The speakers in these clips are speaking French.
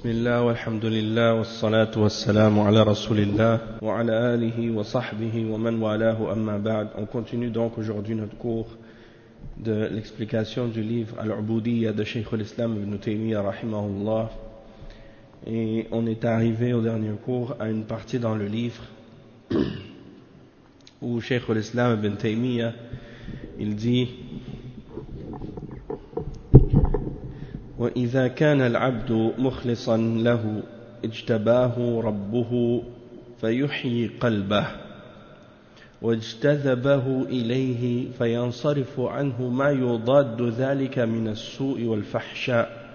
بسم الله والحمد لله والصلاة والسلام على رسول الله وعلى آله وصحبه ومن والاه أما بعد. On continue donc aujourd'hui notre cours de l'explication du livre Al-Ubudiyya de Cheikh al-Islam ibn Taymiyyah rahimahullah, et on est arrivé au dernier cours à une partie dans le livre où Cheikh al-Islam ibn Taymiyyah il dit: وإذا كان العبد مخلصا له اجتباه ربه فيحيي قلبه واجتذبه إليه فينصرف عنه ما يضاد ذلك من السوء والفحشاء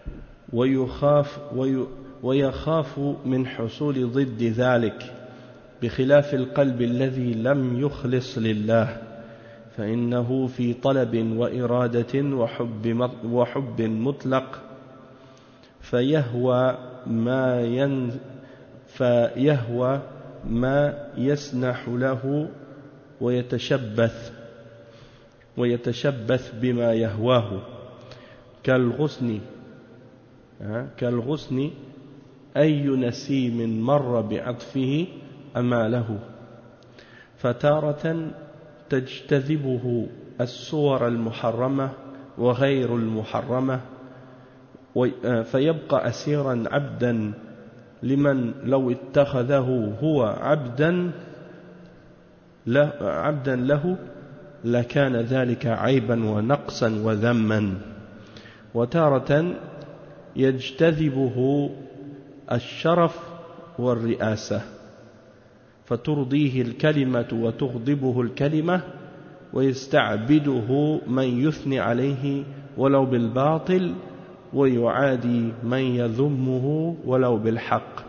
ويخاف من حصول ضد ذلك، بخلاف القلب الذي لم يخلص لله، فإنه في طلب وإرادة وحب مطلق، فيهوى ما يسنح له ويتشبث بما يهواه، كالغصن أي نسيم مر بعطفه أماله، فتارة تجتذبه الصور المحرمة وغير المحرمة، فيبقى أسيرا عبدا لمن لو اتخذه هو عبدا له لكان ذلك عيبا ونقصا وذما. وتارة يجتذبه الشرف والرئاسة، فترضيه الكلمة وتغضبه الكلمة، ويستعبده من يثني عليه ولو بالباطل، ويعادي من يذمه ولو بالحق.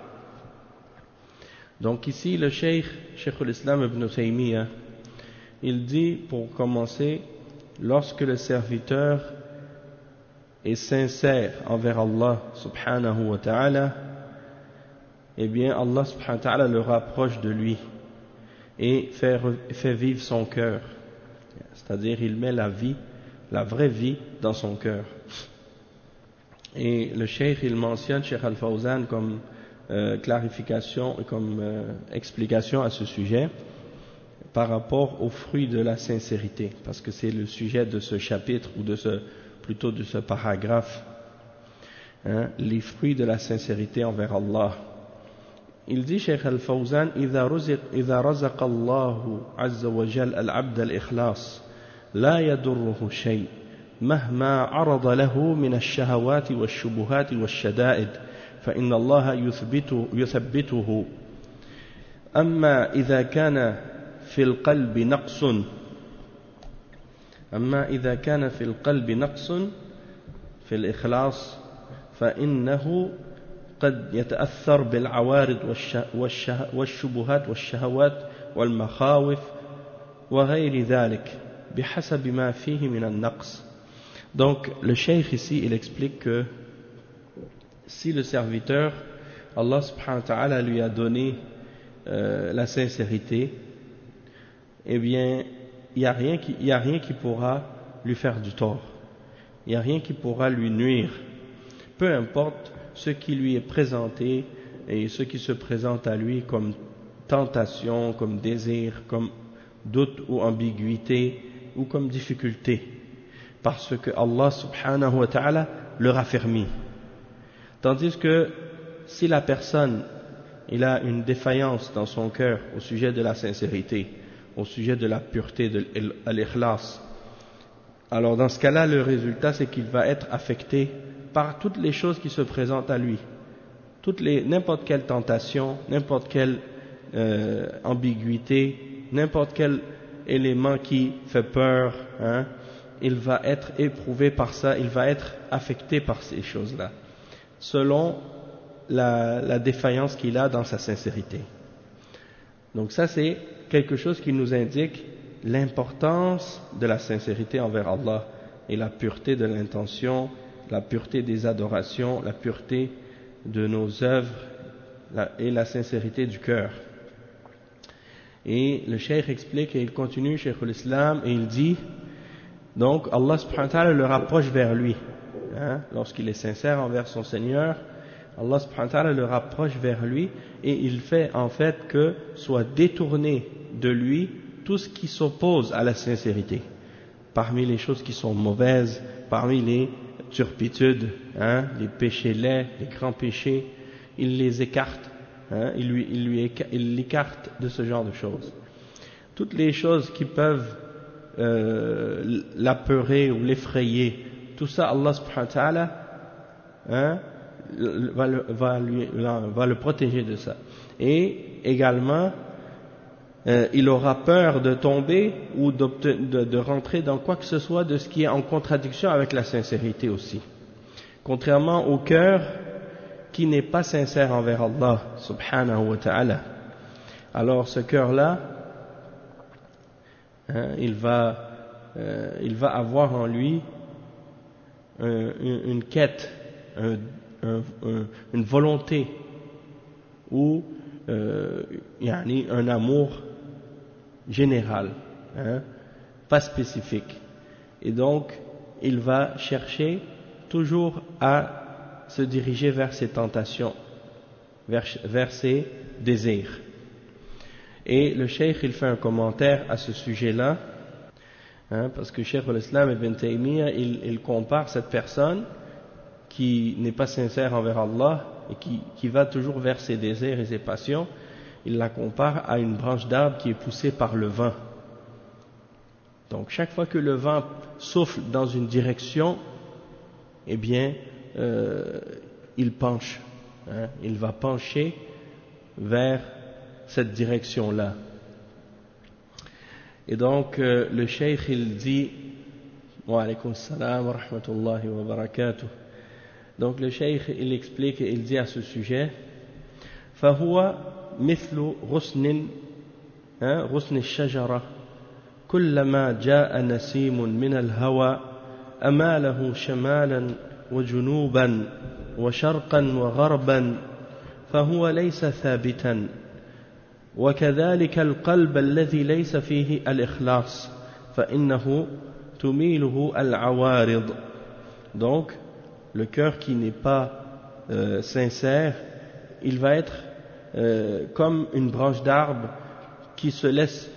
Donc ici le Cheikh al-Islam ibn Taymiyyah il dit, pour commencer, lorsque le serviteur est sincère envers Allah subhanahu wa ta'ala, eh bien Allah subhanahu wa ta'ala le rapproche de lui et fait vivre son cœur, c'est-à-dire il met la vraie vie dans son cœur. Et le Cheikh il mentionne Cheikh Al-Fawzan comme clarification et comme explication à ce sujet par rapport aux fruits de la sincérité, parce que c'est le sujet de ce chapitre, ou plutôt de ce paragraphe, les fruits de la sincérité envers Allah. Il dit Cheikh Al-Fawzan: إذا رزق الله عز وجل العبد الإخلاص لا يضره شيء مهما عرض له من الشهوات والشبهات والشدائد، فإن الله يثبته. أما إذا كان في القلب نقص في الإخلاص فإنه قد يتأثر بالعوارض والشبهات والشهوات والمخاوف وغير ذلك بحسب ما فيه من النقص. Donc le cheikh ici il explique que si le serviteur, Allah subhanahu wa ta'ala lui a donné la sincérité, eh bien il n'y a rien qui pourra lui faire du tort, il n'y a rien qui pourra lui nuire, peu importe ce qui lui est présenté et ce qui se présente à lui comme tentation, comme désir, comme doute ou ambiguïté ou comme difficulté, parce que Allah subhanahu wa ta'ala le raffermit. Tandis que si la personne il a une défaillance dans son cœur au sujet de la sincérité, au sujet de la pureté, de l'ikhlas, alors dans ce cas-là le résultat c'est qu'il va être affecté par toutes les choses qui se présentent à lui, n'importe quelle tentation, n'importe quelle ambiguïté, n'importe quel élément qui fait peur, il va être éprouvé par ça, il va être affecté par ces choses-là, selon la défaillance qu'il a dans sa sincérité. Donc ça c'est quelque chose qui nous indique l'importance de la sincérité envers Allah et la pureté de l'intention, la pureté des adorations, la pureté de nos œuvres et la sincérité du cœur. Et le cheikh explique et il continue, Cheikh al-Islam, et il dit donc Allah subhanahu wa ta'ala le rapproche vers lui, lorsqu'il est sincère envers son Seigneur, Allah subhanahu wa ta'ala le rapproche vers lui et il fait en fait que soit détourné de lui tout ce qui s'oppose à la sincérité. Parmi les choses qui sont mauvaises, parmi les turpitudes, les péchés laids, les grands péchés, il les écarte, il l'écarte de ce genre de choses. Toutes les choses qui peuvent l'apeurer ou l'effrayer, tout ça, Allah subhanahu wa ta'ala va le protéger de ça. Et également, il aura peur de tomber ou de rentrer dans quoi que ce soit de ce qui est en contradiction avec la sincérité aussi. Contrairement au cœur qui n'est pas sincère envers Allah subhanahu wa ta'ala. Alors ce cœur-là, il va avoir en lui une quête, une volonté ou un amour général, pas spécifique. Et donc, il va chercher toujours à se diriger vers ses tentations, vers ses désirs. Et le cheikh, il fait un commentaire à ce sujet-là, parce que Cheikh al-Islam Ibn Taymiyyah, il compare cette personne qui n'est pas sincère envers Allah et qui va toujours vers ses désirs et ses passions, il la compare à une branche d'arbre qui est poussée par le vent. Donc chaque fois que le vent souffle dans une direction, eh bien, il penche, il va pencher vers cette direction-là. Et donc le cheikh il dit, wa alaykum salam wa rahmatullahi wa barakatuh. Donc le cheikh il explique et il dit à ce sujet, فهو مثل غصن الشجرة كلما جاء نسيم من الهوى أماله شمالا وجنوبا وشرقا وغربا فهو ليس ثابتا وكذلك القلب الذي ليس فيه الإخلاص فإنه تميله العوارض. Donc le cœur qui n'est pas sincère, il va être comme une branche d'arbre qui se laisse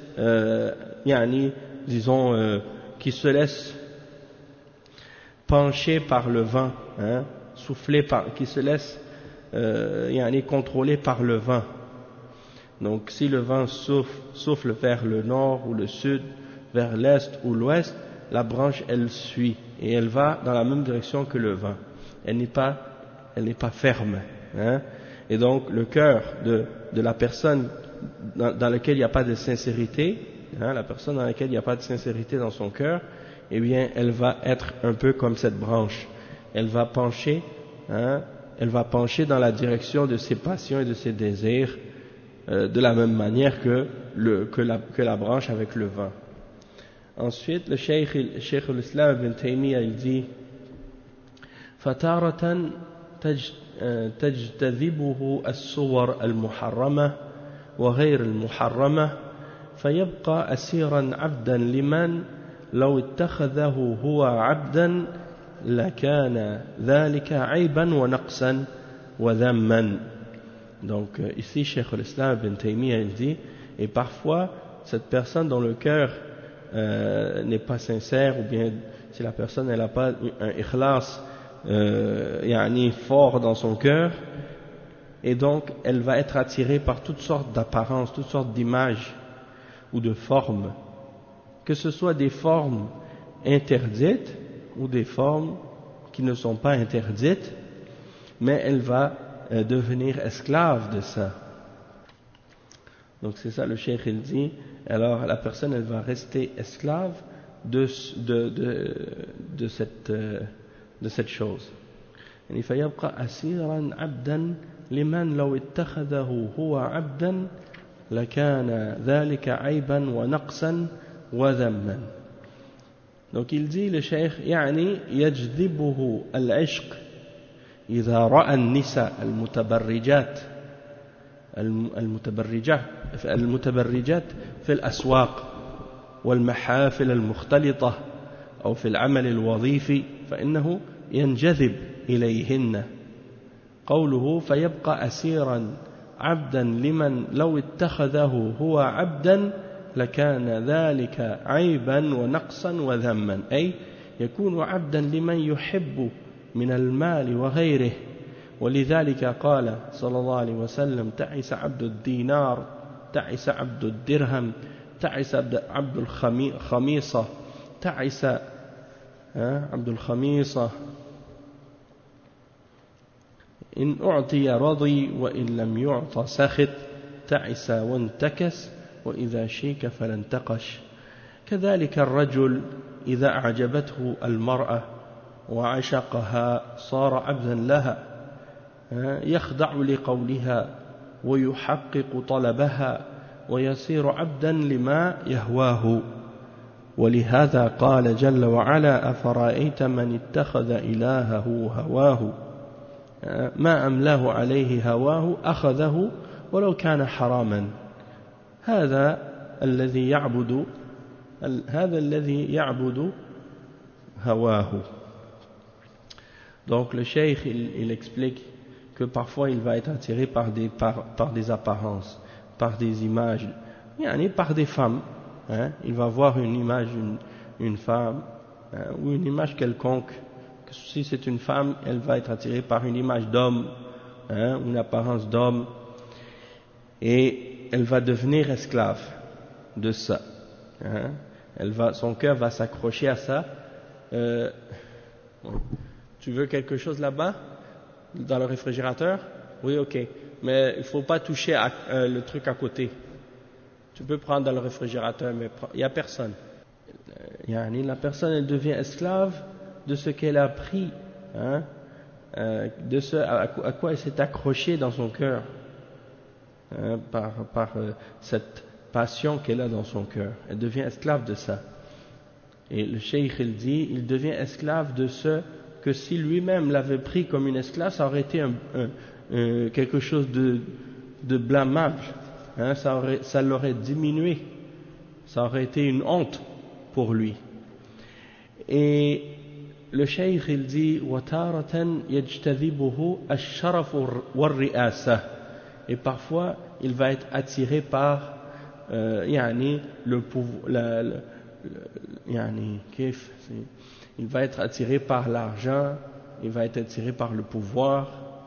qui se laisse pencher par le vent, qui se laisse contrôler par le vent. Donc si le vent souffle vers le nord ou le sud, vers l'est ou l'ouest, la branche elle suit et elle va dans la même direction que le vent. Elle n'est pas ferme. Et donc le cœur de la personne dans laquelle il n'y a pas de sincérité, la personne dans laquelle il n'y a pas de sincérité dans son cœur, eh bien elle va être un peu comme cette branche. Elle va pencher dans la direction de ses passions et de ses désirs, de la même manière que la branche avec le vent. Ensuite, le cheikh al-Islam Ibn Taymiyyah il dit فَتَارَةً تجتذبه الصور المحرمة وغير المحرمة فيبقى أسيرا عبدا لمن لو اتخذه هو عبدا لكان ذلك عيبا ونقصا وذما. Donc ici Cheikh al-Islam Ibn Taymiyyah il dit, et parfois cette personne dont le cœur n'est pas sincère, ou bien si la personne n'a pas un ikhlas fort dans son cœur, et donc elle va être attirée par toutes sortes d'apparences, toutes sortes d'images ou de formes, que ce soit des formes interdites ou des formes qui ne sont pas interdites, mais elle va devenir esclave de ça. Donc c'est ça le cheikh il dit, alors la personne elle va rester esclave de cette chose. فيبقى أسيرا عبدا لمن لو اتخذه هو عبدا لكان ذلك عيبا ونقصا وذما. Donc il dit le cheikh يجذبه العشق إذا رأى النساء المتبرجات في الأسواق والمحافل المختلطة أو في العمل الوظيفي فإنه ينجذب إليهن قوله فيبقى أسيرا عبدا لمن لو اتخذه هو عبدا لكان ذلك عيبا ونقصا وذما، أي يكون عبدا لمن يحب من المال وغيره. ولذلك قال صلى الله عليه وسلم تعس عبد الدينار، تعس عبد الدرهم، تعس عبد الخميصة، تعس عبد الخميصة، إن أعطي رضي وإن لم يعط سخط، تعس وانتكس وإذا شيك فلا انتقش. كذلك الرجل إذا أعجبته المرأة وعشقها صار عبدا لها، يخضع لقولها ويحقق طلبها ويصير عبدا لما يهواه. ولهذا قال جل وعلا أفرأيت من اتخذ إلهه هواه ما أملاه عليه هواه أخذه ولو كان حراما. هذا الذي يعبد هواه. Donc le cheikh il explique que parfois il va être attiré par des apparences, par des images, par des femmes. Il va voir une image d'une femme ou une image quelconque. Si c'est une femme, elle va être attirée par une image d'homme, une apparence d'homme, et elle va devenir esclave de ça. Son cœur va s'accrocher à ça. Tu veux quelque chose là-bas, dans le réfrigérateur? Oui, ok. Mais il ne faut pas toucher le truc à côté. Tu peux prendre dans le réfrigérateur, mais il n'y a personne. La personne, elle devient esclave de ce qu'elle a pris, de ce à quoi elle s'est accrochée dans son cœur, par cette passion qu'elle a dans son cœur. Elle devient esclave de ça. Et le cheikh il dit, il devient esclave de ce que si lui-même l'avait pris comme une esclave, ça aurait été quelque chose de blâmable, ça l'aurait diminué, ça aurait été une honte pour lui. Et le cheikh il dit وَتَارَةً يَجْتَذِبُهُ الشَّرَفُ وَالرِّئَاسَةِ, et parfois il va être attiré par le pouvoir, il va être attiré par l'argent, il va être attiré par le pouvoir,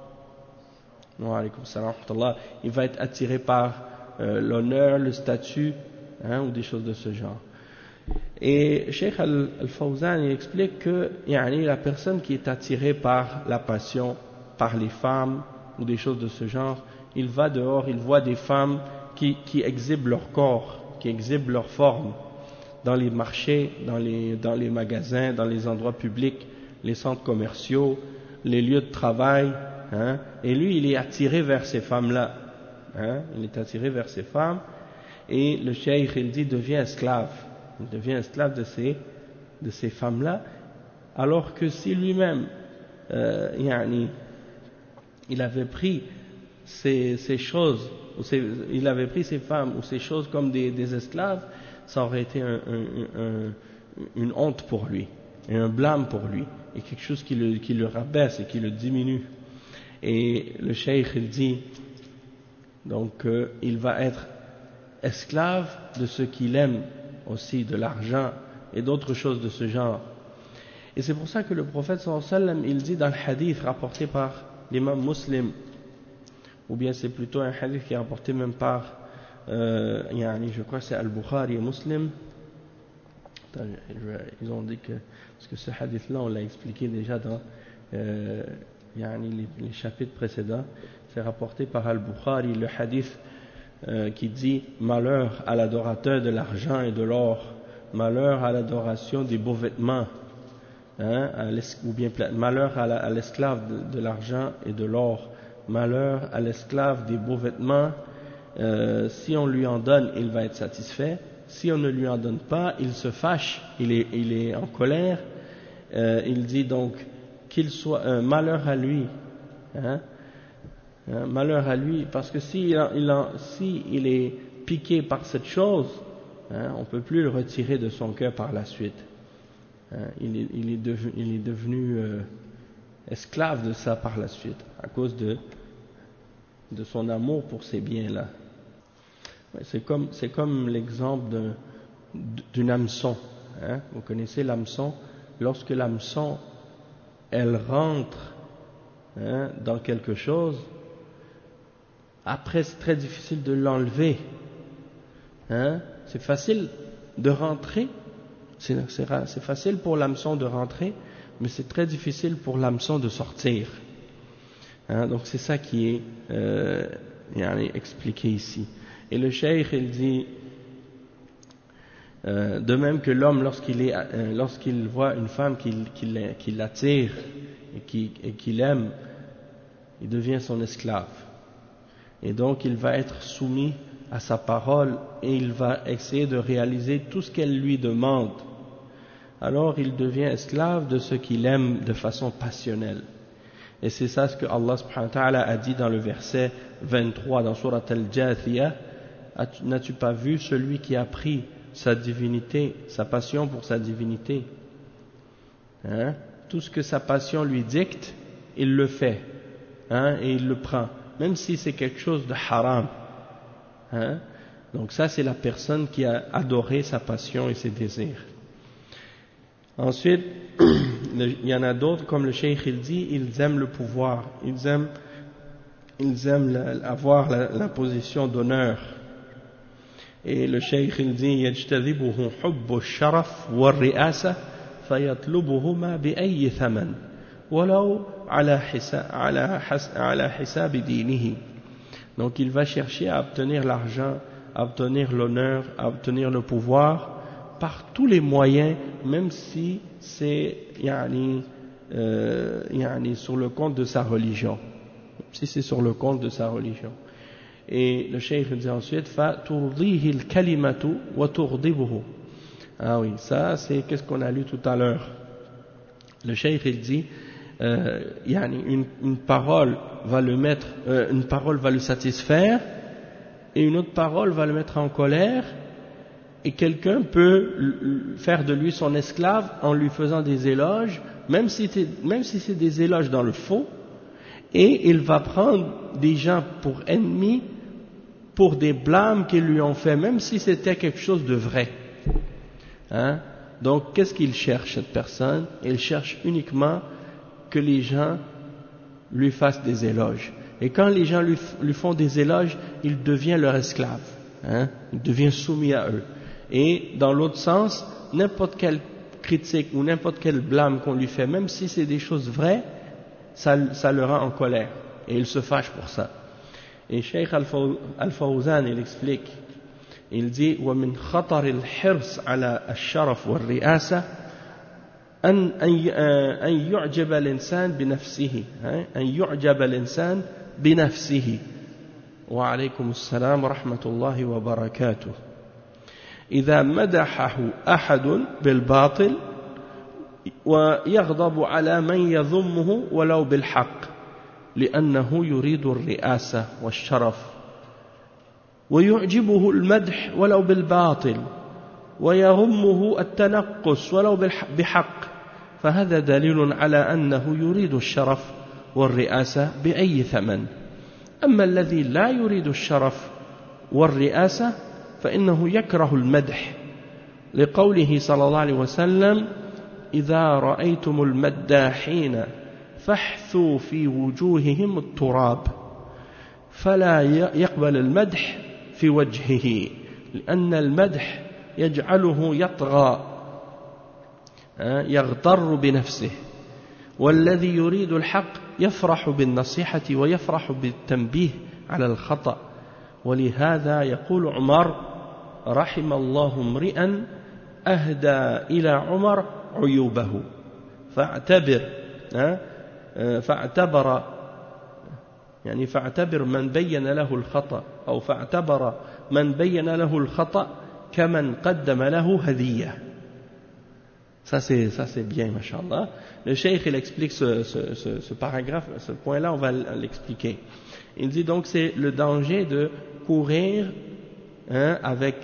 il va être attiré par l'honneur, le statut, ou des choses de ce genre. Et Cheikh Al-Fawzan il explique que la personne qui est attirée par la passion, par les femmes ou des choses de ce genre, il va dehors, il voit des femmes qui exhibent leur corps, qui exhibent leur forme dans les marchés, dans les magasins, dans les endroits publics, les centres commerciaux, les lieux de travail, et lui il est attiré vers ces femmes-là, il est attiré vers ces femmes, et le cheikh il dit devient esclave. Il devient esclave de ces femmes-là, alors que si lui-même il avait pris ces choses, il avait pris ces femmes ou ces choses comme des esclaves, ça aurait été une honte pour lui, et un blâme pour lui, et quelque chose qui le rabaisse et qui le diminue. Et le cheikh il dit donc il va être esclave de ce qu'il aime aussi, de l'argent et d'autres choses de ce genre. Et c'est pour ça que le prophète sallallahu alayhi wa sallam il dit dans le hadith rapporté par l'imam Muslim, ou bien c'est plutôt un hadith qui est rapporté même par je crois que c'est Al-Bukhari et Muslim. Ils ont dit que, parce que ce hadith là on l'a expliqué déjà dans les chapitres précédents, c'est rapporté par Al-Bukhari, le hadith qui dit malheur à l'adorateur de l'argent et de l'or, malheur à l'adoration des beaux vêtements, ou bien malheur à l'esclave de l'argent et de l'or, malheur à l'esclave des beaux vêtements. Si on lui en donne, il va être satisfait. Si on ne lui en donne pas, il se fâche, il est en colère. Il dit donc qu'il soit malheur à lui, malheur à lui, parce que si il est piqué par cette chose, on ne peut plus le retirer de son cœur par la suite. Il est devenu esclave de ça par la suite, à cause de son amour pour ces biens-là. Ouais, c'est comme l'exemple d'une hameçon. Hein? Vous connaissez l'hameçon? Lorsque l'hameçon, elle rentre dans quelque chose, après c'est très difficile de l'enlever. Hein? C'est facile de rentrer, c'est facile pour l'hameçon de rentrer, mais c'est très difficile pour l'hameçon de sortir. Hein? Donc c'est ça qui est expliqué ici. Et le cheikh il dit, de même que l'homme lorsqu'il voit une femme qui l'attire et qu'il aime, il devient son esclave. Et donc il va être soumis à sa parole et il va essayer de réaliser tout ce qu'elle lui demande. Alors il devient esclave de ce qu'il aime de façon passionnelle. Et c'est ça ce que Allah subhanahu wa ta'ala a dit dans le verset 23 dans Surat Al-Jathiyah. N'as-tu pas vu celui qui a pris sa divinité, sa passion pour sa divinité, hein? Tout ce que sa passion lui dicte, il le fait, hein? Et il le prend, même si c'est quelque chose de haram, hein? Donc ça c'est la personne qui a adoré sa passion et ses désirs. Ensuite, il y en a d'autres, comme le cheikh il dit, ils aiment le pouvoir, ils aiment avoir la position d'honneur. Et le cheikh il dit يجتذبه حب الشرف والرئاسة فيطلبهما بأي ثمن ولو على حساب دينه. Donc il va chercher à obtenir l'argent, à obtenir l'honneur, à obtenir le pouvoir par tous les moyens, même si c'est sur le compte de sa religion, si c'est sur le compte de sa religion. Et le cheikh dit ensuite فَتُرْضِيهِ الْكَلِمَةُ وَتُغْضِبُهُ. Ah oui, ça c'est qu'est-ce qu'on a lu tout à l'heure. Le cheikh il dit une parole va le satisfaire et une autre parole va le mettre en colère, et quelqu'un peut faire de lui son esclave en lui faisant des éloges, même si c'est des éloges dans le faux, et il va prendre des gens pour ennemis pour des blâmes qu'ils lui ont fait, même si c'était quelque chose de vrai. Hein? Donc, qu'est-ce qu'il cherche, cette personne? Il cherche uniquement que les gens lui fassent des éloges. Et quand les gens lui font des éloges, il devient leur esclave. Hein? Il devient soumis à eux. Et dans l'autre sens, n'importe quelle critique ou n'importe quel blâme qu'on lui fait, même si c'est des choses vraies, ça le rend en colère. Et il se fâche pour ça. Et Cheikh Al-Fawzan, il explique, il dit وَمِنْ خَطَرِ الْحِرْصِ عَلَى الشَّرَفِ وَالرِّئَاسَةِ أن يعجب الإنسان بنفسه أن يعجب الإنسان بنفسه وعليكم السلام ورحمة الله وبركاته إذا مدحه أحد بالباطل ويغضب على من يذمه ولو بالحق لأنه يريد الرئاسة والشرف ويعجبه المدح ولو بالباطل ويغمه التنقص ولو بحق فهذا دليل على أنه يريد الشرف والرئاسة بأي ثمن. أما الذي لا يريد الشرف والرئاسة فإنه يكره المدح لقوله صلى الله عليه وسلم إذا رأيتم المداحين فاحثوا في وجوههم التراب فلا يقبل المدح في وجهه لأن المدح يجعله يطغى يغتر بنفسه والذي يريد الحق يفرح بالنصيحة ويفرح بالتنبيه على الخطأ ولهذا يقول عمر رحم الله امرئا أهدى إلى عمر عيوبه فاعتبر من بين له الخطأ أو فاعتبر من بين له الخطأ كمن قدم له هدية. Ça c'est bien, mashallah. Le cheikh il explique ce paragraphe, ce point-là, on va l'expliquer. Il dit donc c'est le danger de courir avec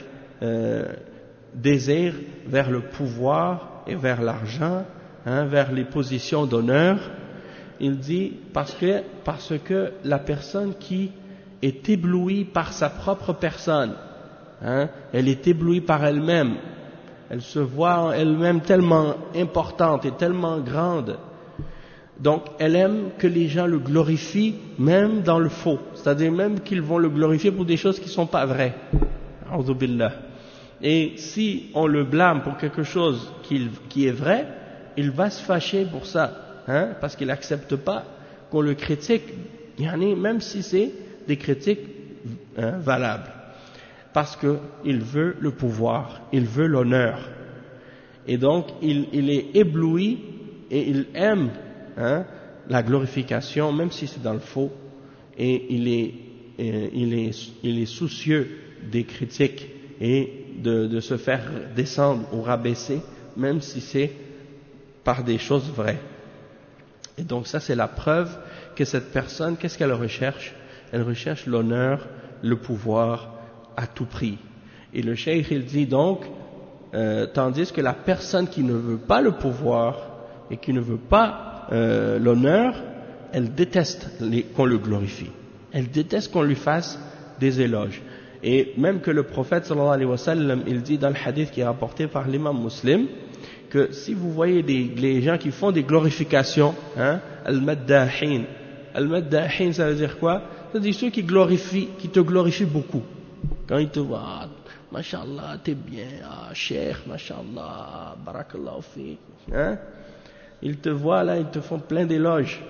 désir vers le pouvoir et vers l'argent, vers les positions d'honneur, il dit parce que la personne qui est éblouie par sa propre personne, elle est éblouie par elle-même, elle se voit en elle-même tellement importante et tellement grande, donc elle aime que les gens le glorifient même dans le faux, c'est-à-dire même qu'ils vont le glorifier pour des choses qui ne sont pas vraies. A'udhu billah. Et si on le blâme pour quelque chose qui est vrai, il va se fâcher pour ça, parce qu'il n'accepte pas qu'on le critique, même si c'est des critiques valables. Parce qu'il veut le pouvoir, il veut l'honneur. Et donc, il est ébloui et il aime la glorification, même si c'est dans le faux, et il est soucieux des critiques et de se faire descendre ou rabaisser, même si c'est par des choses vraies. Et donc ça c'est la preuve que cette personne, qu'est-ce qu'elle recherche? Elle recherche l'honneur, le pouvoir à tout prix. Et le cheikh il dit donc, tandis que la personne qui ne veut pas le pouvoir et qui ne veut pas l'honneur, elle déteste qu'on le glorifie. Elle déteste qu'on lui fasse des éloges. Et même que le prophète sallallahu alayhi wa sallam, il dit dans le hadith qui est rapporté par l'imam Muslim, que si vous voyez les gens qui font des glorifications, al-maddahin, al-maddahin ça veut dire quoi? Ça veut dire ceux qui te glorifient beaucoup. Quand ils te voient, mashallah, t'es bien, cheikh, mashallah, barakallahu fik, ils te voient là, ils te font plein d'éloges.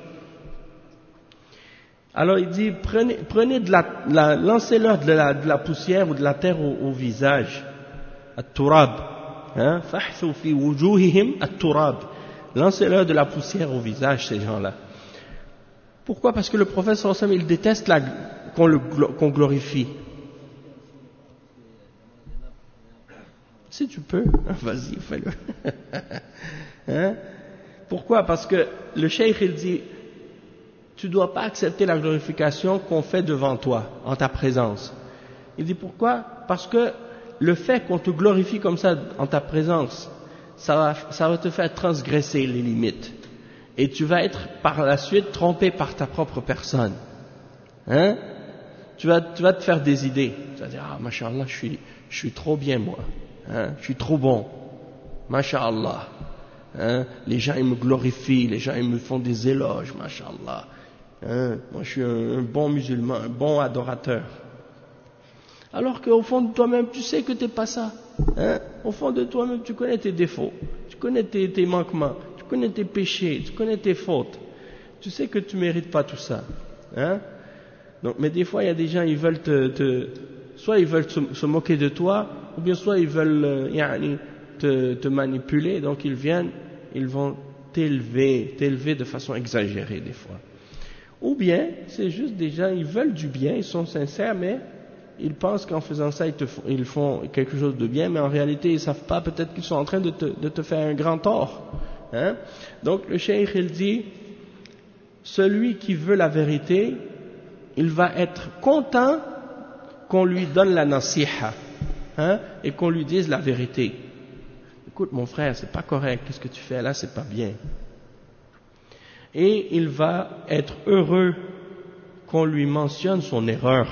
Alors il dit, prenez lancez-leur de la poussière ou de la terre au visage, at-turab, fahthu fi wujuhihim at-turab, lancez-leur de la poussière au visage ces gens-là. Pourquoi? Parce que le prophète sallallahu alayhi wa sallam, il déteste qu'on glorifie. Si tu peux, vas-y, fais-le. Pourquoi? Parce que le cheikh il dit, tu ne dois pas accepter la glorification qu'on fait devant toi, en ta présence. Il dit pourquoi? Parce que le fait qu'on te glorifie comme ça en ta présence, ça va te faire transgresser les limites. Et tu vas être par la suite trompé par ta propre personne. Tu vas te faire des idées. Tu vas dire, mashallah, je suis trop bien moi. Je suis trop bon. Mashallah. Les gens ils me glorifient, les gens ils me font des éloges, mashallah. Moi je suis un bon musulman, un bon adorateur. Alors qu'au fond de toi-même, tu sais que tu n'es pas ça. Au fond de toi-même, tu connais tes défauts, tu connais tes manquements, tu connais tes péchés, tu connais tes fautes. Tu sais que tu ne mérites pas tout ça. Donc, mais des fois, il y a des gens, ils veulent soit ils veulent se moquer de toi, ou bien soit ils veulent te manipuler, donc ils vont t'élever de façon exagérée des fois. Ou bien, c'est juste des gens, ils veulent du bien, ils sont sincères, mais ils pensent qu'en faisant ça, ils font quelque chose de bien, mais en réalité, ils ne savent pas, peut-être qu'ils sont en train de te faire un grand tort. Donc, le cheikh, il dit, celui qui veut la vérité, il va être content qu'on lui donne la nasiha, et qu'on lui dise la vérité. Écoute, mon frère, c'est pas correct, qu'est-ce que tu fais là, c'est pas bien. Et il va être heureux qu'on lui mentionne son erreur.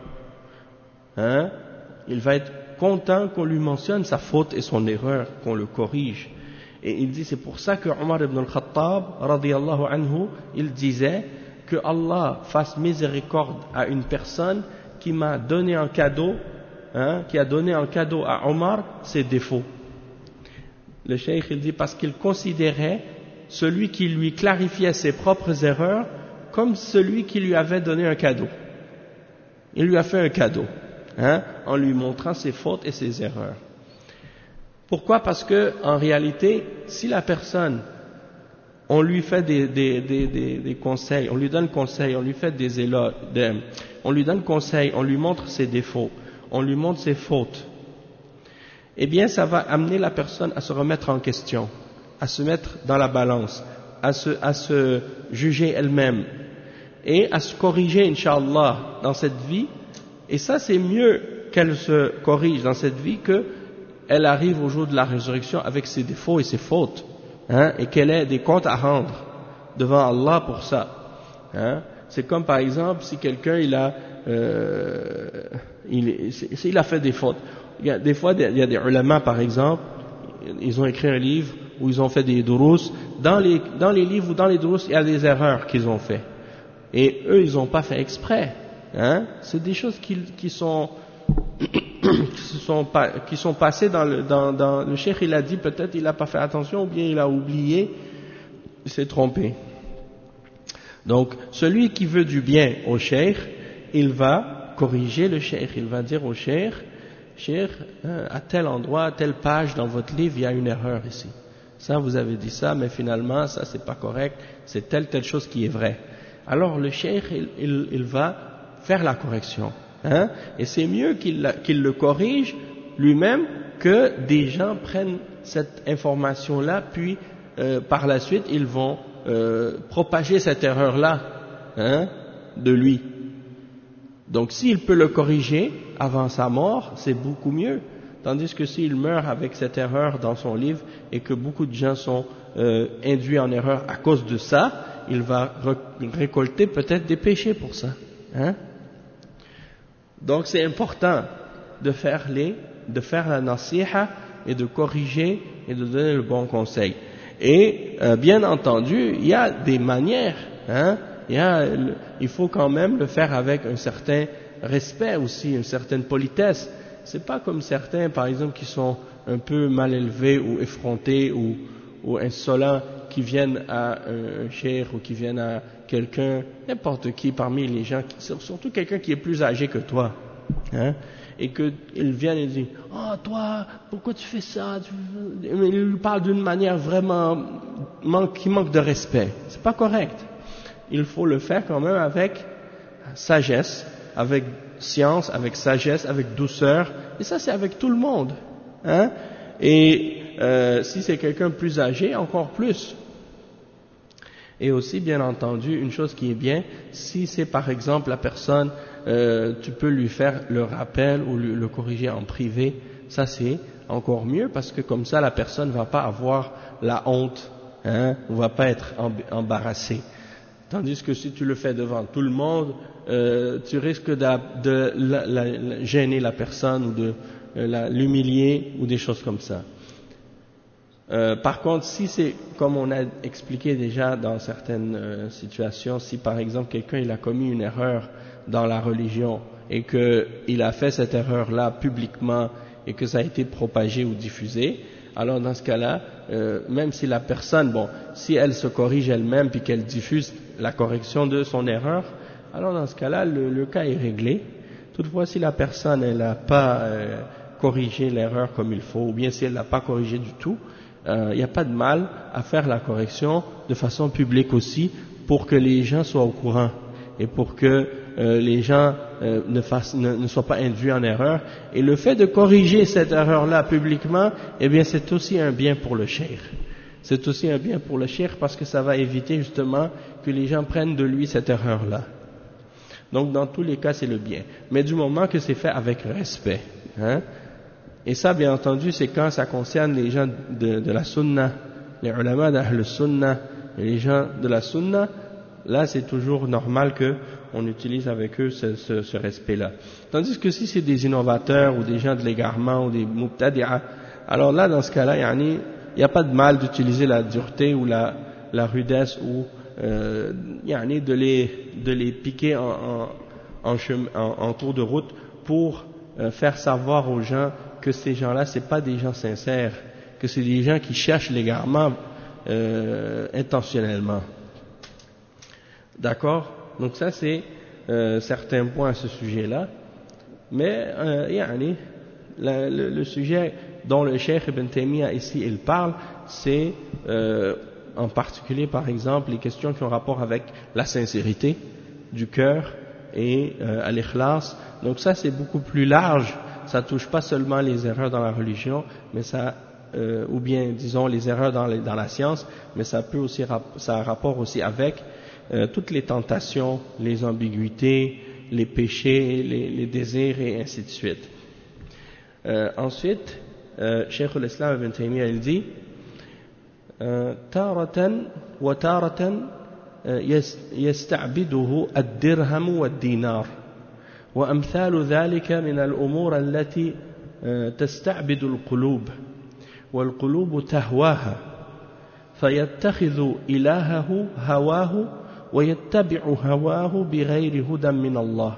Il va être content qu'on lui mentionne sa faute et son erreur, qu'on le corrige. Et il dit, c'est pour ça que Omar ibn al-Khattab, radiyallahu anhu, il disait que Allah fasse miséricorde à une personne qui m'a donné en cadeau, qui a donné en cadeau à Omar ses défauts. Le cheikh il dit parce qu'il considérait celui qui lui clarifiait ses propres erreurs comme celui qui lui avait donné un cadeau. Il lui a fait un cadeau, en lui montrant ses fautes et ses erreurs. Pourquoi? Parce que en réalité, si la personne, on lui fait des conseils, on lui donne conseil, on lui fait des éloges, on lui donne conseil, on lui montre ses défauts, on lui montre ses fautes, eh bien ça va amener la personne à se remettre en question, à se mettre dans la balance, à se juger elle-même et à se corriger, Inch'Allah, dans cette vie. Et ça c'est mieux qu'elle se corrige dans cette vie qu'elle arrive au jour de la résurrection avec ses défauts et ses fautes, et qu'elle ait des comptes à rendre devant Allah pour ça. Hein? C'est comme par exemple si quelqu'un il a fait des fautes. Des fois il y a des ulama par exemple, ils ont écrit un livre où ils ont fait des durus. Dans les livres ou dans les durus, il y a des erreurs qu'ils ont fait. Et eux, ils n'ont pas fait exprès. Hein? C'est des choses qui sont passées dans le cheikh, il a dit peut-être il n'a pas fait attention ou bien il a oublié, il s'est trompé. Donc, celui qui veut du bien au cheikh, il va corriger le cheikh, il va dire au cheikh, à tel endroit, à telle page dans votre livre, il y a une erreur ici. Ça, vous avez dit ça, mais finalement, ça, c'est pas correct, c'est telle chose qui est vraie. Alors, le cheikh, il va faire la correction. Hein? Et c'est mieux qu'il le corrige lui-même que des gens prennent cette information-là, puis par la suite, ils vont propager cette erreur-là de lui. Donc, s'il peut le corriger avant sa mort, c'est beaucoup mieux. Tandis que s'il meurt avec cette erreur dans son livre et que beaucoup de gens sont induits en erreur à cause de ça, il va récolter peut-être des péchés pour ça. Hein? Donc c'est important de faire la nasiha et de corriger et de donner le bon conseil. Et bien entendu, il y a des manières. Hein? Il faut quand même le faire avec un certain respect aussi, une certaine politesse. C'est pas comme certains, par exemple, qui sont un peu mal élevés ou effrontés ou insolents, qui viennent à un cheikh ou qui viennent à quelqu'un, n'importe qui parmi les gens, surtout quelqu'un qui est plus âgé que toi, hein, et qu'ils viennent et disent « Oh, toi, pourquoi tu fais ça ?» Ils lui parlent d'une manière vraiment qui manque de respect. C'est pas correct. Il faut le faire quand même avec sagesse, avec science, avec sagesse, avec douceur, et ça c'est avec tout le monde. Hein? Et si c'est quelqu'un plus âgé, encore plus. Et aussi, bien entendu, une chose qui est bien, si c'est par exemple la personne, tu peux lui faire le rappel ou le corriger en privé, ça c'est encore mieux parce que comme ça la personne ne va pas avoir la honte, hein, ne va pas être embarrassée. Tandis que si tu le fais devant tout le monde, tu risques de gêner la personne ou de l'humilier ou des choses comme ça. Par contre, si c'est, comme on a expliqué déjà dans certaines situations, si par exemple quelqu'un il a commis une erreur dans la religion et qu'il a fait cette erreur-là publiquement et que ça a été propagé ou diffusé, alors dans ce cas-là, même si la personne, si elle se corrige elle-même puis qu'elle diffuse la correction de son erreur, alors dans ce cas-là, le cas est réglé. Toutefois, si la personne elle n'a pas corrigé l'erreur comme il faut, ou bien si elle l'a pas corrigé du tout, il n'y a pas de mal à faire la correction de façon publique aussi pour que les gens soient au courant et pour que les gens ne soient pas induits en erreur. Et le fait de corriger cette erreur-là publiquement, eh bien c'est aussi un bien pour le cheikh. C'est aussi un bien pour le cheikh parce que ça va éviter justement que les gens prennent de lui cette erreur-là. Donc dans tous les cas c'est le bien. Mais du moment que c'est fait avec respect, hein. Et ça, bien entendu, c'est quand ça concerne les gens de la sunna, les ulama d'ahl sunna, et les gens de la sunna, là c'est toujours normal qu'on utilise avec eux ce respect-là. Tandis que si c'est des innovateurs ou des gens de l'égarement ou des mubtadi'a, alors là, dans ce cas-là, il n'y a pas de mal d'utiliser la dureté ou la rudesse ou de les piquer en cours de route pour faire savoir aux gens que ces gens-là, c'est pas des gens sincères, que c'est des gens qui cherchent l'égarement intentionnellement. D'accord? Donc ça c'est certains points à ce sujet-là. Mais le sujet dont le Cheikh Ibn Taymiyyah ici il parle, c'est en particulier par exemple les questions qui ont rapport avec la sincérité du cœur et à l'ikhlas. Donc ça c'est beaucoup plus large. Ça touche pas seulement les erreurs dans la religion, mais ça, ou bien disons les erreurs dans la science, mais ça peut aussi, ça a rapport aussi avec toutes les tentations, les ambiguïtés, les péchés, les désirs et ainsi de suite. Ensuite, Cheikh al-Islam Ibn Taymiyyah il dit, taratan wa taratan يستعبده الدرهم والدينار وأمثال ذلك من الأمور التي تستعبد القلوب والقلوب تهواها فيتخذ إلهه هواه ويتبع هواه بغير هدى من الله.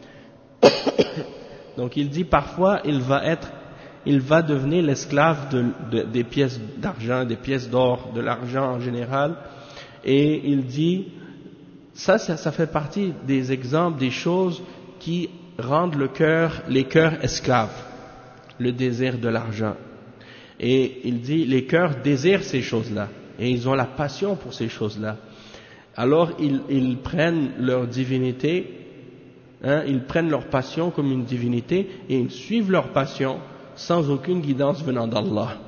Donc il dit parfois il va devenir l'esclave des pièces d'argent, des pièces d'or, de l'argent en général, et il dit ça fait partie des exemples des choses qui rendent les cœurs esclaves, le désir de l'argent. Et il dit les cœurs désirent ces choses-là et ils ont la passion pour ces choses-là. Alors ils prennent leur divinité, ils prennent leur passion comme une divinité et ils suivent leur passion sans aucune guidance venant d'Allah.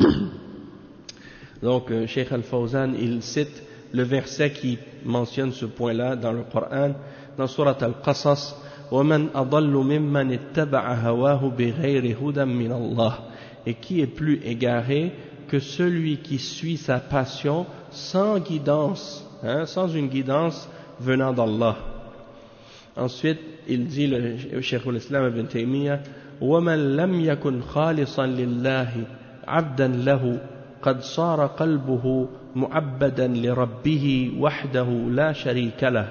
Donc Cheikh Al-Fawzan il cite le verset qui mentionne ce point-là dans le Coran, dans Surat Al-Qasas, وَمَنْ أَضَلُّ مِمَّنِ اتَّبَعَ هَوَاهُ بِغَيْرِ هُدًى مِنَ اللَّهِ. Et qui est plus égaré que celui qui suit sa passion sans guidance, sans une guidance venant d'Allah. Ensuite, il dit le Cheikh al-Islam ibn Taymiyyah, وَمَنْ لَمْ يَكُنْ خَالِصًا لِلَّهِ عَبْدًا لَهُ قد صار قلبه معبدا لربه وحده لا شريك له.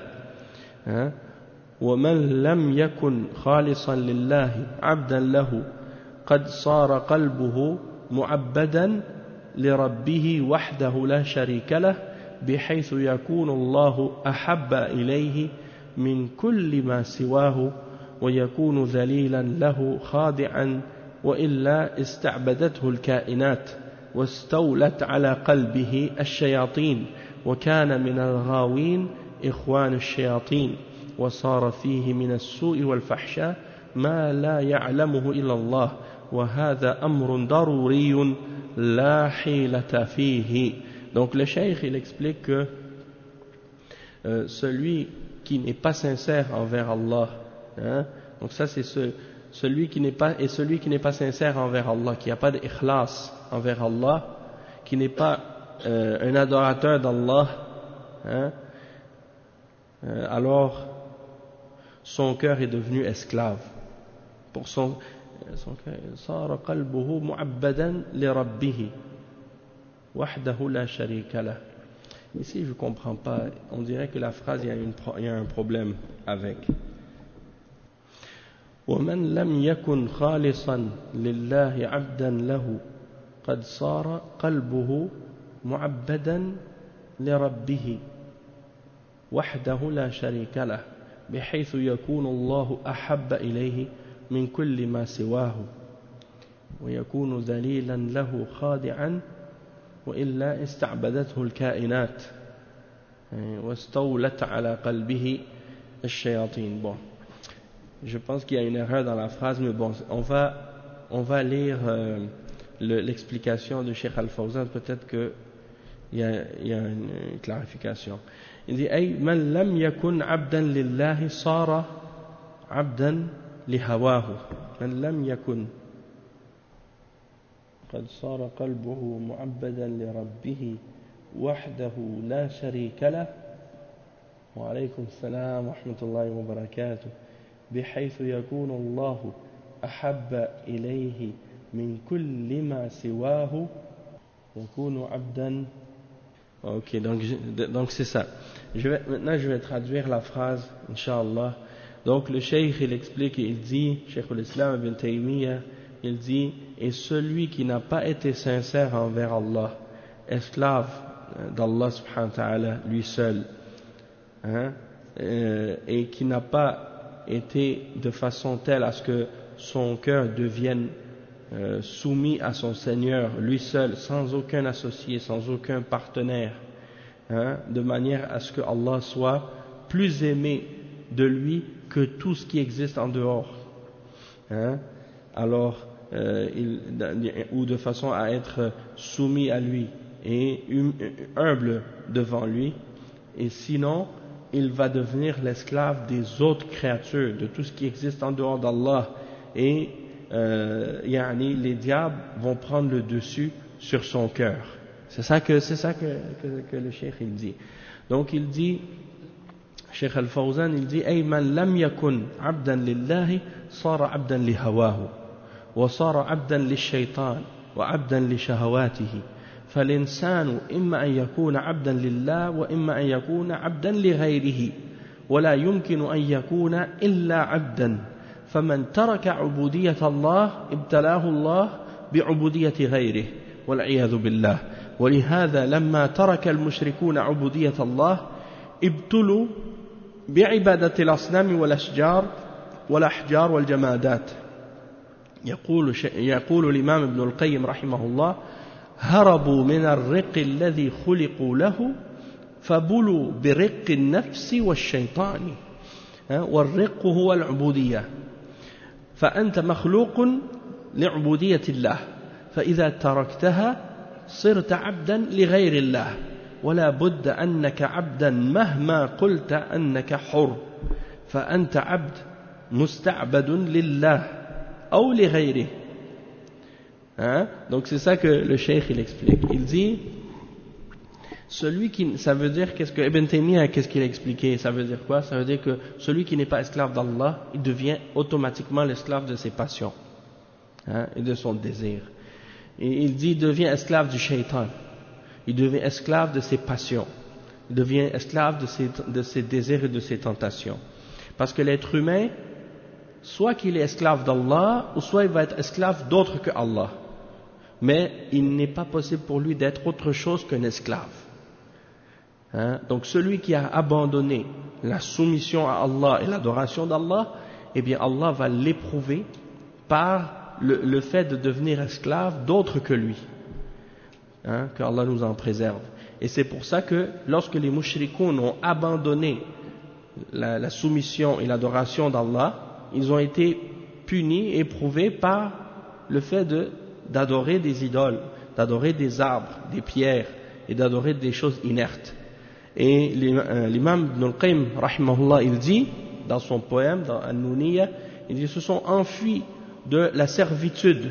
ومن لم يكن خالصا لله عبدا له قد صار قلبه معبدا لربه وحده لا شريك له بحيث يكون الله أحب إليه من كل ما سواه ويكون ذليلا له خاضعا وإلا استعبدته الكائنات واستولت على قلبه الشياطين وكان من الغاوين إخوان الشياطين وصار فيه من السوء والفحشاء ما لا يعلمه إلا الله وهذا أمر ضروري لا حيلة فيه. Donc le cheikh il explique que celui qui n'est pas sincère envers Allah, donc ça c'est celui qui n'est pas sincère envers Allah, qui n'a pas d'ikhlas envers Allah, qui n'est pas un adorateur d'Allah, alors son cœur est devenu esclave pour son cœur. صار قلبه معبدا لربه وحده لا شريك له. Ici je ne comprends pas, on dirait que la phrase il y a un problème avec. ومن لم يكن خالصا لله عبدا له قد صار قلبه معبدا لربه وحده لا شريك له بحيث يكون الله أحب إليه من كل ما سواه ويكون ذليلا له خاضعا وإلا استعبدته الكائنات واستولت على قلبه الشياطين. Bon, je pense qu'il y a une erreur dans la phrase, mais bon, on va lire l'explication de Cheikh Al-Fawzan, peut-être qu'il y a une clarification. Il dit أي من لم يكن عبدا لله صار عبدا لهواه من لم يكن قد صار قلبه معبدا لربه وحده لا شريك له وعليكم السلام ورحمة الله وبركاته بحيث يكون الله أحب إليه من كل ما سواه يكون عبدا. Ok, donc c'est ça. Maintenant je vais traduire la phrase, Inch'Allah. Donc le cheikh il explique et il dit, Cheikh al-Islam ibn Taymiyyah, il dit, et celui qui n'a pas été sincère envers Allah, esclave d'Allah subhanahu wa ta'ala, lui seul, et qui n'a pas été de façon telle à ce que son cœur devienne soumis à son Seigneur, lui seul, sans aucun associé, sans aucun partenaire, de manière à ce que Allah soit plus aimé de lui que tout ce qui existe en dehors, alors ou de façon à être soumis à lui et humble devant lui, et sinon il va devenir l'esclave des autres créatures, de tout ce qui existe en dehors d'Allah, et les diables vont prendre le dessus sur son cœur. C'est ça que le cheikh il dit. Donc il dit, Cheikh Al-Fawzan, il dit أي من لم يكن عبدا لله صار عبدا لهواه وصار عبدا للشيطان وعبدا لشهواته فالإنسان إما أن يكون عبدا لله وإما أن يكون عبدا لغيره ولا يمكن أن يكون إلا عبدا فمن ترك عبودية الله ابتلاه الله بعبودية غيره والعياذ بالله ولهذا لما ترك المشركون عبودية الله ابتلوا بعبادة الأصنام والأحجار والجمادات يقول الإمام ابن القيم رحمه الله هربوا من الرق الذي خلقوا له فبلوا برق النفس والشيطان والرق هو العبودية فأنت مخلوق لعبودية الله فإذا تركتها صرت عبدا لغير الله ولا بد أنك عبدا مهما قلت أنك حر فأنت عبد مستعبد لله أو لغيره. Donc c'est ça que le cheikh il explique. Il dit celui qui, ça veut dire qu'est-ce que Ibn Taymiyyah qu'est-ce qu'il a expliqué? Ça veut dire quoi? Ça veut dire que celui qui n'est pas esclave d'Allah, il devient automatiquement l'esclave de ses passions et de son désir. Et il dit il devient esclave du shaitan. Il devient esclave de ses passions, il devient esclave de ses désirs et de ses tentations. Parce que l'être humain, soit qu'il est esclave d'Allah, ou soit il va être esclave d'autre que Allah. Mais il n'est pas possible pour lui d'être autre chose qu'un esclave. Donc celui qui a abandonné la soumission à Allah et l'adoration d'Allah, eh bien Allah va l'éprouver par le fait de devenir esclave d'autre que lui. Que Allah nous en préserve. Et c'est pour ça que lorsque les mushrikoun ont abandonné la soumission et l'adoration d'Allah, ils ont été punis, éprouvés par le fait d'adorer des idoles, d'adorer des arbres, des pierres et d'adorer des choses inertes. Et l'imam Ibn al-Qayyim rahimahullah, il dit dans son poème, dans An-Nuniyya, il dit, se sont enfuis de la servitude,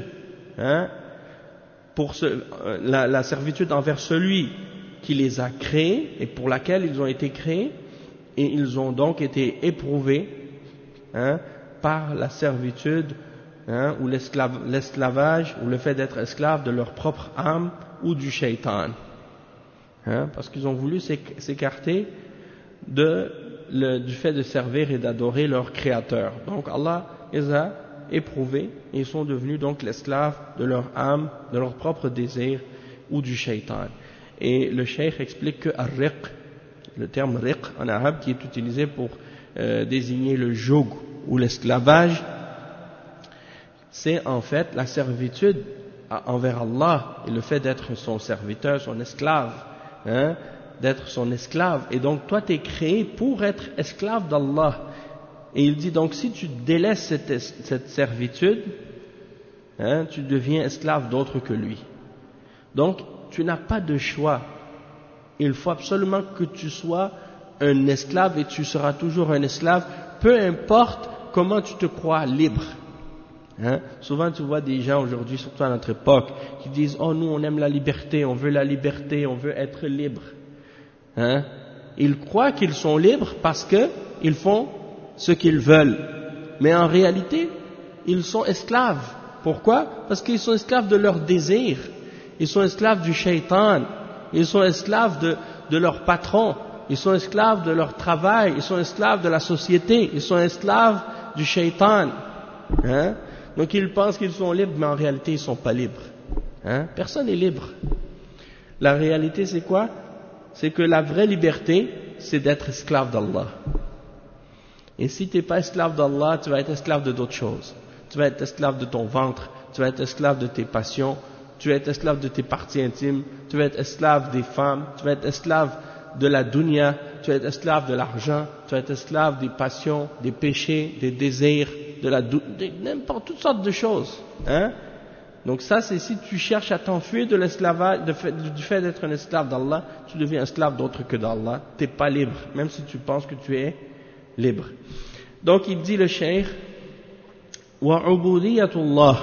pour la servitude envers celui qui les a créés et pour laquelle ils ont été créés, et ils ont donc été éprouvés par la servitude ou l'esclavage ou le fait d'être esclaves de leur propre âme ou du shaitan, parce qu'ils ont voulu s'écarter du fait de servir et d'adorer leur créateur. Donc Allah les a éprouvés et ils sont devenus donc l'esclave de leur âme, de leur propre désir ou du shaitan. Et le cheikh explique que ar-riq, le terme riq en arabe qui est utilisé pour désigner le joug ou l'esclavage, c'est en fait la servitude envers Allah et le fait d'être son serviteur, son esclave, d'être son esclave. Et donc toi tu es créé pour être esclave d'Allah. Et il dit donc si tu délaisses cette servitude, tu deviens esclave d'autre que lui. Donc tu n'as pas de choix. Il faut absolument que tu sois un esclave et tu seras toujours un esclave, peu importe comment tu te crois libre. Souvent tu vois des gens aujourd'hui, surtout à notre époque, qui disent « Oh nous on aime la liberté, on veut être libre ». Ils croient qu'ils sont libres parce qu'ils font ce qu'ils veulent. Mais en réalité, ils sont esclaves. Pourquoi? Parce qu'ils sont esclaves de leurs désirs. Ils sont esclaves du shaitan. Ils sont esclaves de leur patron. Ils sont esclaves de leur travail. Ils sont esclaves de la société. Ils sont esclaves du shaitan. Donc ils pensent qu'ils sont libres, mais en réalité ils ne sont pas libres. Personne n'est libre. La réalité c'est quoi? C'est que la vraie liberté, c'est d'être esclave d'Allah. Et si tu n'es pas esclave d'Allah, tu vas être esclave de d'autres choses. Tu vas être esclave de ton ventre, tu vas être esclave de tes passions, tu vas être esclave de tes parties intimes, tu vas être esclave des femmes, tu vas être esclave de la dunya, tu vas être esclave de l'argent, tu vas être esclave des passions, des péchés, des désirs, n'importe toutes sortes de choses. Donc ça, c'est si tu cherches à t'enfuir de l'esclavage, du fait d'être un esclave d'Allah, tu deviens esclave d'autre que d'Allah. Tu n'es pas libre, même si tu penses que tu es libre. Donc il dit le cheikh, وعبودية الله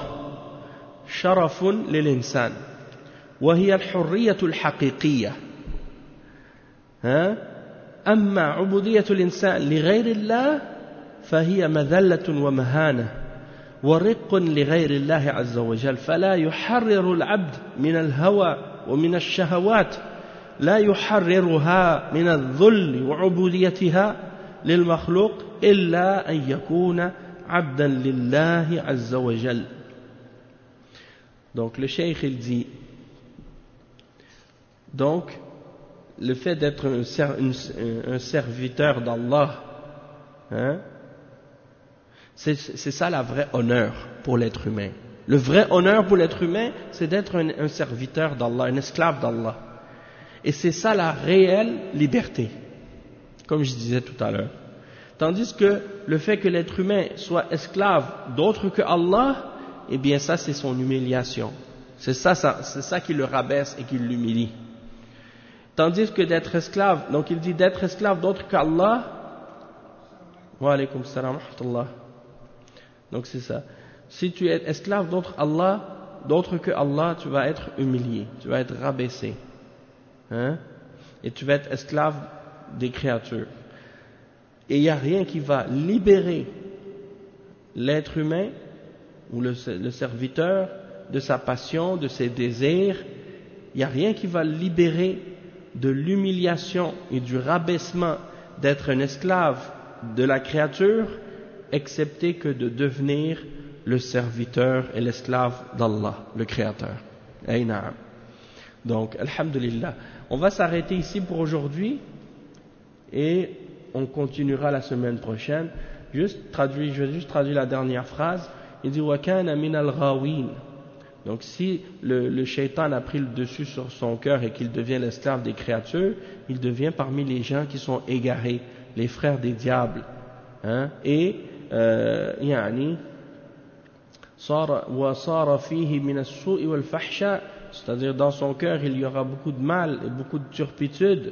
شرف للإنسان وهي الحرية الحقيقية أما عبودية الإنسان لغير الله فهي مذلة ومهانة ورق لغير الله عز وجل فلا يحرر العبد من الهوى ومن الشهوات لا يحررها من الذل وعبوديتها للمخلوق إلا أن يكون عبدا لله عز وجل. Donc le cheikh il dit, donc le fait d'être un serviteur d'Allah, hein, c'est ça la vraie honneur pour l'être humain. Le vrai honneur pour l'être humain, c'est d'être un serviteur d'Allah, un esclave d'Allah. Et c'est ça la réelle liberté, comme je disais tout à l'heure. Tandis que le fait que l'être humain soit esclave d'autre que Allah, eh bien ça c'est son humiliation. C'est ça qui le rabaisse et qui l'humilie. Tandis que d'être esclave, donc il dit d'être esclave d'autre qu'Allah, wa alaykum salam wa rahmatullah. Donc c'est ça. Si tu es esclave d'autre que Allah, tu vas être humilié, tu vas être rabaissé. Hein? Et tu vas être esclave des créatures. Et il n'y a rien qui va libérer l'être humain ou le serviteur de sa passion, de ses désirs. Il n'y a rien qui va le libérer de l'humiliation et du rabaissement d'être un esclave de la créature, excepté que de devenir le serviteur et l'esclave d'Allah, le Créateur. Ay na'am. Donc, alhamdulillah. On va s'arrêter ici pour aujourd'hui et on continuera la semaine prochaine. Je vais juste traduire la dernière phrase. Il dit وَكَانَ مِنَ الْغَاوِينَ. Donc si le shaitan a pris le dessus sur son cœur et qu'il devient l'esclave des créatures, il devient parmi les gens qui sont égarés, les frères des diables. Hein? Et يعني وصار فيه من السوء والفحشاء, c'est-à-dire dans son cœur il y aura beaucoup de mal et beaucoup de turpitude.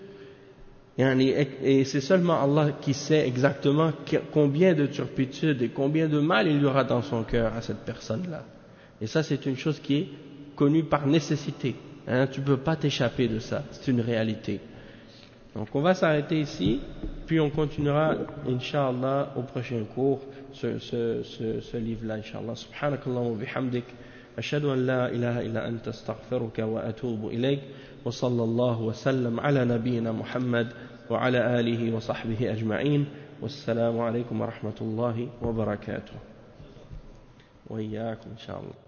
Et c'est seulement Allah qui sait exactement combien de turpitude et combien de mal il y aura dans son cœur à cette personne-là. Et ça, c'est une chose qui est connue par nécessité. Hein, tu ne peux pas t'échapper de ça, c'est une réalité. Donc on va s'arrêter ici, puis on continuera, Inch'Allah, au prochain cours, ce livre-là, Inch'Allah. Subhanakallah wa bihamdik. أشهد أن لا إله إلا أنت استغفرك وأتوب إليك وصلى الله وسلم على نبينا محمد وعلى آله وصحبه أجمعين والسلام عليكم ورحمة الله وبركاته وإياكم إن شاء الله.